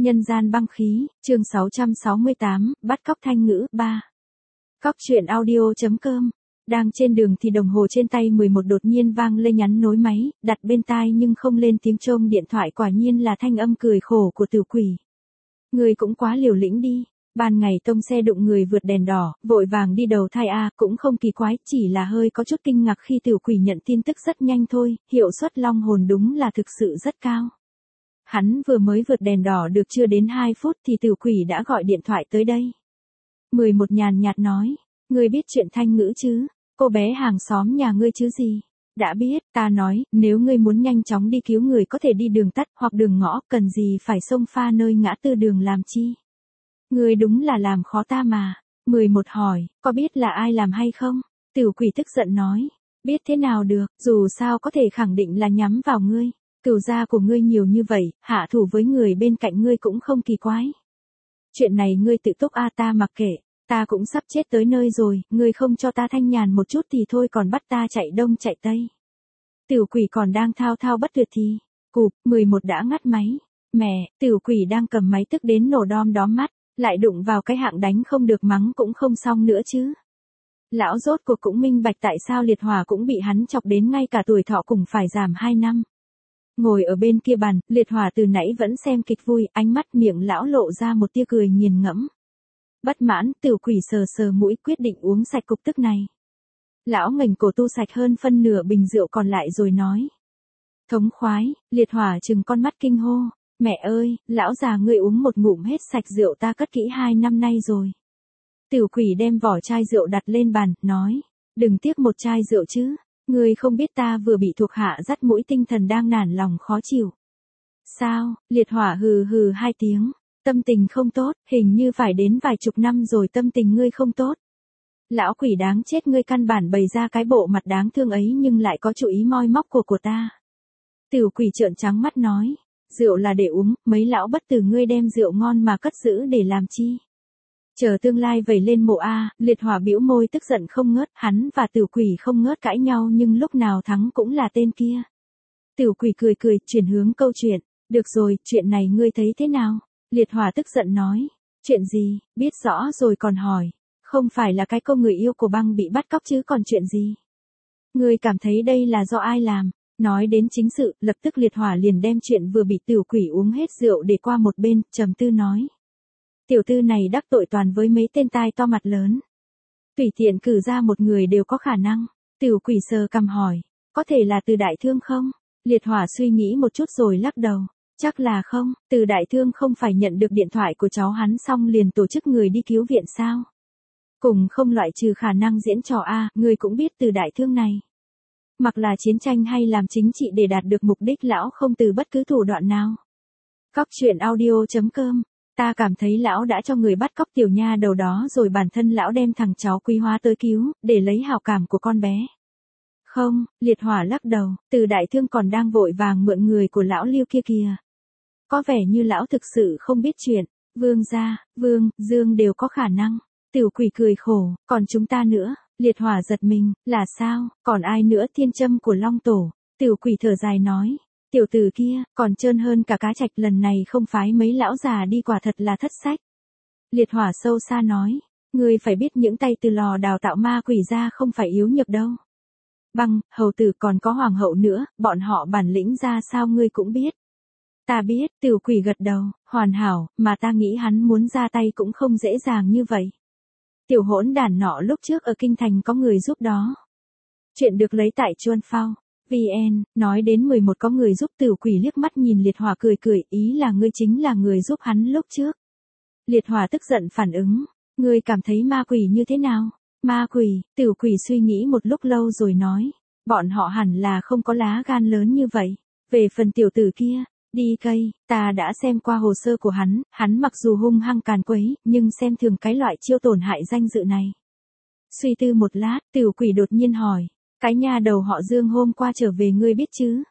Nhân gian băng khí, chương 668, bắt cóc Thanh Ngữ, 3. Cóc truyện audio.com. Đang trên đường thì đồng hồ trên tay 11 đột nhiên vang lên nhắn nối máy, đặt bên tai nhưng không lên tiếng chuông điện thoại, quả nhiên là thanh âm cười khổ của Tiểu Quỷ. Người cũng quá liều lĩnh đi, ban ngày tông xe đụng người vượt đèn đỏ, vội vàng đi đầu thai cũng không kỳ quái, chỉ là hơi có chút kinh ngạc khi Tiểu Quỷ nhận tin tức rất nhanh thôi, hiệu suất long hồn đúng là thực sự rất cao. Hắn vừa mới vượt đèn đỏ được chưa đến 2 phút thì Tiểu Quỷ đã gọi điện thoại tới đây. 11 nhàn nhạt nói, ngươi biết chuyện Thanh Ngữ chứ, cô bé hàng xóm nhà ngươi chứ gì? Đã biết, ta nói, nếu ngươi muốn nhanh chóng đi cứu người có thể đi đường tắt hoặc đường ngõ, cần gì phải xông pha nơi ngã tư đường làm chi? Ngươi đúng là làm khó ta mà. 11 hỏi, có biết là ai làm hay không? Tiểu Quỷ tức giận nói, biết thế nào được, dù sao có thể khẳng định là nhắm vào ngươi. Cửu gia của ngươi nhiều như vậy, hạ thủ với người bên cạnh ngươi cũng không kỳ quái. Chuyện này ngươi tự túc ta mặc kệ, ta cũng sắp chết tới nơi rồi, ngươi không cho ta thanh nhàn một chút thì thôi còn bắt ta chạy đông chạy tây. Tiểu Quỷ còn đang thao thao bất tuyệt thì, cụp, 11 đã ngắt máy. Mẹ, Tiểu Quỷ đang cầm máy tức đến nổ đom đóm mắt, lại đụng vào cái hạng đánh không được mắng cũng không xong nữa chứ. Lão rốt cuộc cũng minh bạch tại sao Liệt Hỏa cũng bị hắn chọc đến ngay cả tuổi thọ cũng phải giảm 2 năm. Ngồi ở bên kia bàn, Liệt Hỏa từ nãy vẫn xem kịch vui, ánh mắt miệng lão lộ ra một tia cười nghiền ngẫm. Bất mãn, Tiểu Quỷ sờ sờ mũi quyết định uống sạch cục tức này. Lão ngành cổ tu sạch hơn phân nửa bình rượu còn lại rồi nói. Thống khoái, Liệt Hỏa trừng con mắt kinh hô. Mẹ ơi, lão già ngươi uống một ngụm hết sạch rượu ta cất kỹ 2 năm nay rồi. Tiểu Quỷ đem vỏ chai rượu đặt lên bàn, nói. Đừng tiếc một chai rượu chứ. Ngươi không biết ta vừa bị thuộc hạ dắt mũi, tinh thần đang nản lòng khó chịu. Sao? Liệt Hỏa hừ hừ 2 tiếng. Tâm tình không tốt, hình như phải đến vài chục năm rồi tâm tình ngươi không tốt. Lão quỷ đáng chết, ngươi căn bản bày ra cái bộ mặt đáng thương ấy nhưng lại có chủ ý moi móc của ta. Tiểu Quỷ trợn trắng mắt nói, rượu là để uống, mấy lão bất tử ngươi đem rượu ngon mà cất giữ để làm chi? Chờ tương lai vẩy lên mộ Liệt Hỏa bĩu môi tức giận không ngớt, hắn và Tiểu Quỷ không ngớt cãi nhau nhưng lúc nào thắng cũng là tên kia. Tiểu Quỷ cười cười, chuyển hướng câu chuyện, được rồi, chuyện này ngươi thấy thế nào? Liệt Hỏa tức giận nói, chuyện gì, biết rõ rồi còn hỏi, không phải là cái cô người yêu của băng bị bắt cóc chứ còn chuyện gì? Ngươi cảm thấy đây là do ai làm? Nói đến chính sự, lập tức Liệt Hỏa liền đem chuyện vừa bị Tiểu Quỷ uống hết rượu để qua một bên, trầm tư nói. Tiểu tư này đắc tội toàn với mấy tên tai to mặt lớn. Tùy tiện cử ra một người đều có khả năng. Tiểu Quỷ sờ cằm hỏi, có thể là Từ Đại Thương không? Liệt Hỏa suy nghĩ một chút rồi lắc đầu. Chắc là không, Từ Đại Thương không phải nhận được điện thoại của cháu hắn xong liền tổ chức người đi cứu viện sao? Cùng không loại trừ khả năng diễn trò người cũng biết Từ Đại Thương này. Mặc là chiến tranh hay làm chính trị để đạt được mục đích lão không từ bất cứ thủ đoạn nào. Cóc truyện audio.com. Ta cảm thấy lão đã cho người bắt cóc tiểu nha đầu đó rồi bản thân lão đem thằng cháu Quý Hóa tới cứu, để lấy hảo cảm của con bé. Không, Liệt Hỏa lắc đầu, Từ Đại Thương còn đang vội vàng mượn người của lão Lưu kia kìa. Có vẻ như lão thực sự không biết chuyện, Vương gia, Vương, Dương đều có khả năng. Tiểu Quỷ cười khổ, còn chúng ta nữa, Liệt Hỏa giật mình, là sao, còn ai nữa? Thiên châm của Long Tổ. Tiểu Quỷ thở dài nói, tiểu tử kia, còn trơn hơn cả cá trạch, lần này không phái mấy lão già đi quả thật là thất sách. Liệt Hỏa sâu xa nói, ngươi phải biết những tay từ lò đào tạo ma quỷ ra không phải yếu nhược đâu. Băng, hầu tử còn có hoàng hậu nữa, bọn họ bản lĩnh ra sao ngươi cũng biết. Ta biết, Tiểu Quỷ gật đầu, hoàn hảo, mà ta nghĩ hắn muốn ra tay cũng không dễ dàng như vậy. Tiểu hỗn đản nọ lúc trước ở kinh thành có người giúp đó. Chuyện được lấy tại Chuan Phao. VN, nói đến 11 có người giúp. Tiểu Quỷ liếc mắt nhìn Liệt Hỏa cười cười, ý là ngươi chính là người giúp hắn lúc trước. Liệt Hỏa tức giận phản ứng, ngươi cảm thấy ma quỷ như thế nào? Ma quỷ, Tiểu Quỷ suy nghĩ một lúc lâu rồi nói, bọn họ hẳn là không có lá gan lớn như vậy. Về phần tiểu tử kia, đi cây, ta đã xem qua hồ sơ của hắn mặc dù hung hăng càn quấy, nhưng xem thường cái loại chiêu tổn hại danh dự này. Suy tư một lát, Tiểu Quỷ đột nhiên hỏi, cái nha đầu họ Dương hôm qua trở về ngươi biết chứ?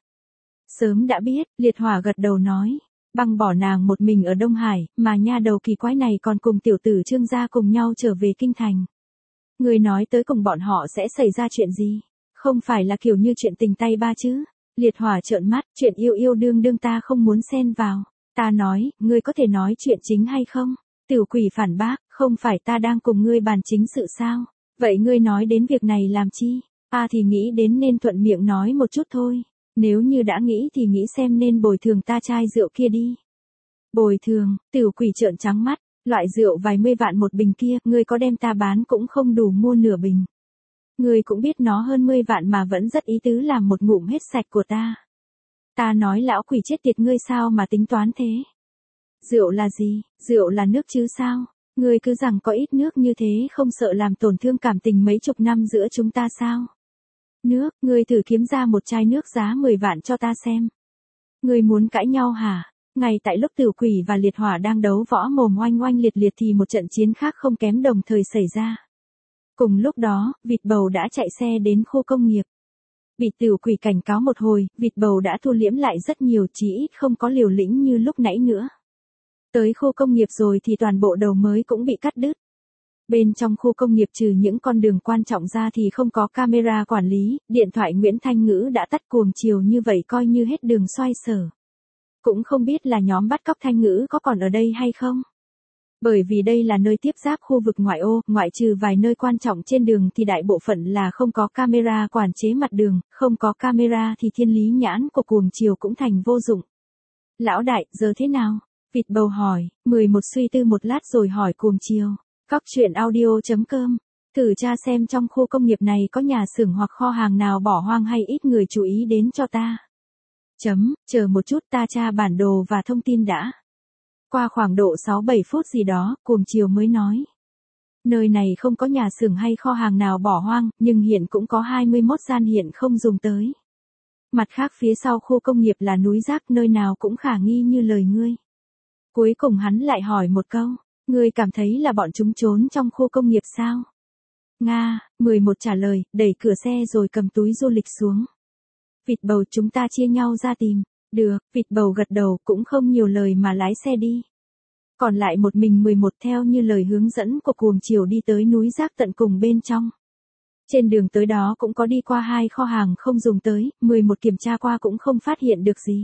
Sớm đã biết, Liệt Hỏa gật đầu nói, băng bỏ nàng một mình ở Đông Hải, mà nha đầu kỳ quái này còn cùng tiểu tử Trương gia cùng nhau trở về kinh thành. Ngươi nói tới cùng bọn họ sẽ xảy ra chuyện gì? Không phải là kiểu như chuyện tình tay ba chứ? Liệt Hỏa trợn mắt, chuyện yêu yêu đương đương ta không muốn xen vào. Ta nói, ngươi có thể nói chuyện chính hay không? Tiểu quỷ phản bác, không phải ta đang cùng ngươi bàn chính sự sao? Vậy ngươi nói đến việc này làm chi? Ta thì nghĩ đến nên thuận miệng nói một chút thôi. Nếu như đã nghĩ thì nghĩ xem nên bồi thường ta chai rượu kia đi. Bồi thường, tiểu quỷ trợn trắng mắt, loại rượu vài mươi vạn một bình kia, ngươi có đem ta bán cũng không đủ mua nửa bình. Ngươi cũng biết nó hơn 10 vạn mà vẫn rất ý tứ làm một ngụm hết sạch của ta. Ta nói lão quỷ chết tiệt ngươi sao mà tính toán thế? Rượu là gì? Rượu là nước chứ sao? Ngươi cứ rằng có ít nước như thế không sợ làm tổn thương cảm tình mấy chục năm giữa chúng ta sao? Nước, ngươi thử kiếm ra một chai nước giá 10 vạn cho ta xem. Ngươi muốn cãi nhau hả? Ngay tại lúc tiểu quỷ và liệt hỏa đang đấu võ mồm oanh oanh liệt liệt thì một trận chiến khác không kém đồng thời xảy ra. Cùng lúc đó, vịt bầu đã chạy xe đến khu công nghiệp. Bị tiểu quỷ cảnh cáo một hồi, vịt bầu đã thu liễm lại rất nhiều, chỉ ít không có liều lĩnh như lúc nãy nữa. Tới khu công nghiệp rồi thì toàn bộ đầu mới cũng bị cắt đứt. Bên trong khu công nghiệp trừ những con đường quan trọng ra thì không có camera quản lý, điện thoại Nguyễn Thanh Ngữ đã tắt cuồng chiều như vậy coi như hết đường xoay sở. Cũng không biết là nhóm bắt cóc Thanh Ngữ có còn ở đây hay không. Bởi vì đây là nơi tiếp giáp khu vực ngoại ô, ngoại trừ vài nơi quan trọng trên đường thì đại bộ phận là không có camera quản chế mặt đường, không có camera thì thiên lý nhãn của cuồng chiều cũng thành vô dụng. Lão đại, giờ thế nào? Vịt bầu hỏi, 11 suy tư một lát rồi hỏi cuồng chiều. Cóc truyện audio.com. Thử tra xem trong khu công nghiệp này có nhà xưởng hoặc kho hàng nào bỏ hoang hay ít người chú ý đến cho ta. Chờ một chút ta tra bản đồ và thông tin đã. Qua khoảng độ 6-7 phút gì đó, cuồng chiều mới nói. Nơi này không có nhà xưởng hay kho hàng nào bỏ hoang, nhưng hiện cũng có 21 gian hiện không dùng tới. Mặt khác phía sau khu công nghiệp là núi rác, nơi nào cũng khả nghi như lời ngươi. Cuối cùng hắn lại hỏi một câu, ngươi cảm thấy là bọn chúng trốn trong khu công nghiệp sao? Nga, 11 trả lời, đẩy cửa xe rồi cầm túi du lịch xuống. Vịt bầu chúng ta chia nhau ra tìm. Được, vịt bầu gật đầu cũng không nhiều lời mà lái xe đi. Còn lại một mình 11 theo như lời hướng dẫn của cuồng chiều đi tới núi rác tận cùng bên trong. Trên đường tới đó cũng có đi qua 2 kho hàng không dùng tới, 11 kiểm tra qua cũng không phát hiện được gì.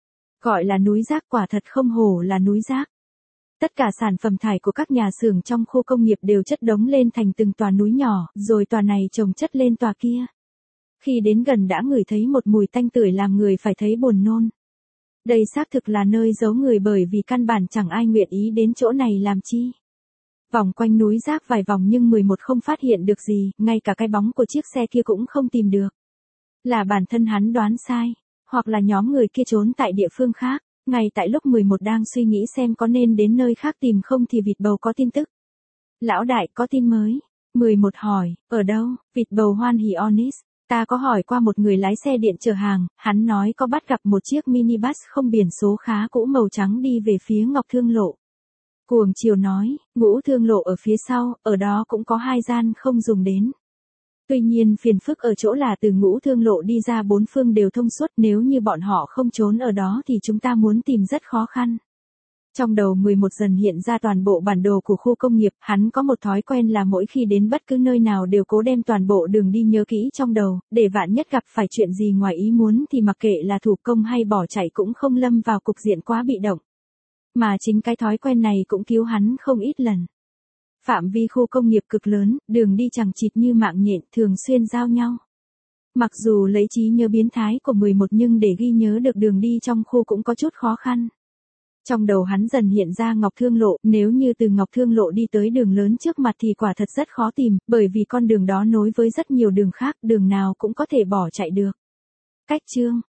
Gọi là núi rác quả thật không hổ là núi rác. Tất cả sản phẩm thải của các nhà xưởng trong khu công nghiệp đều chất đống lên thành từng tòa núi nhỏ, rồi tòa này chồng chất lên tòa kia. Khi đến gần đã ngửi thấy một mùi tanh tưởi làm người phải thấy buồn nôn. Đây xác thực là nơi giấu người bởi vì căn bản chẳng ai nguyện ý đến chỗ này làm chi. Vòng quanh núi rác vài vòng nhưng 11 không phát hiện được gì, ngay cả cái bóng của chiếc xe kia cũng không tìm được. Là bản thân hắn đoán sai, hoặc là nhóm người kia trốn tại địa phương khác. Ngay tại lúc 11 đang suy nghĩ xem có nên đến nơi khác tìm không thì vịt bầu có tin tức. Lão đại có tin mới. 11 hỏi, ở đâu? Vịt bầu hoan hỉ honest. Ta có hỏi qua một người lái xe điện chở hàng, hắn nói có bắt gặp một chiếc minibus không biển số khá cũ màu trắng đi về phía Ngọc Thương Lộ. Cuồng chiều nói, Ngũ Thương Lộ ở phía sau, ở đó cũng có 2 gian không dùng đến. Tuy nhiên phiền phức ở chỗ là từ Ngũ Thương Lộ đi ra 4 phương đều thông suốt, nếu như bọn họ không trốn ở đó thì chúng ta muốn tìm rất khó khăn. Trong đầu 11 dần hiện ra toàn bộ bản đồ của khu công nghiệp, hắn có một thói quen là mỗi khi đến bất cứ nơi nào đều cố đem toàn bộ đường đi nhớ kỹ trong đầu, để vạn nhất gặp phải chuyện gì ngoài ý muốn thì mặc kệ là thủ công hay bỏ chạy cũng không lâm vào cục diện quá bị động. Mà chính cái thói quen này cũng cứu hắn không ít lần. Phạm vi khu công nghiệp cực lớn, đường đi chằng chịt như mạng nhện thường xuyên giao nhau. Mặc dù lấy trí nhớ biến thái của 11 nhưng để ghi nhớ được đường đi trong khu cũng có chút khó khăn. Trong đầu hắn dần hiện ra Ngọc Thương Lộ, nếu như từ Ngọc Thương Lộ đi tới đường lớn trước mặt thì quả thật rất khó tìm, bởi vì con đường đó nối với rất nhiều đường khác, đường nào cũng có thể bỏ chạy được. Cách chương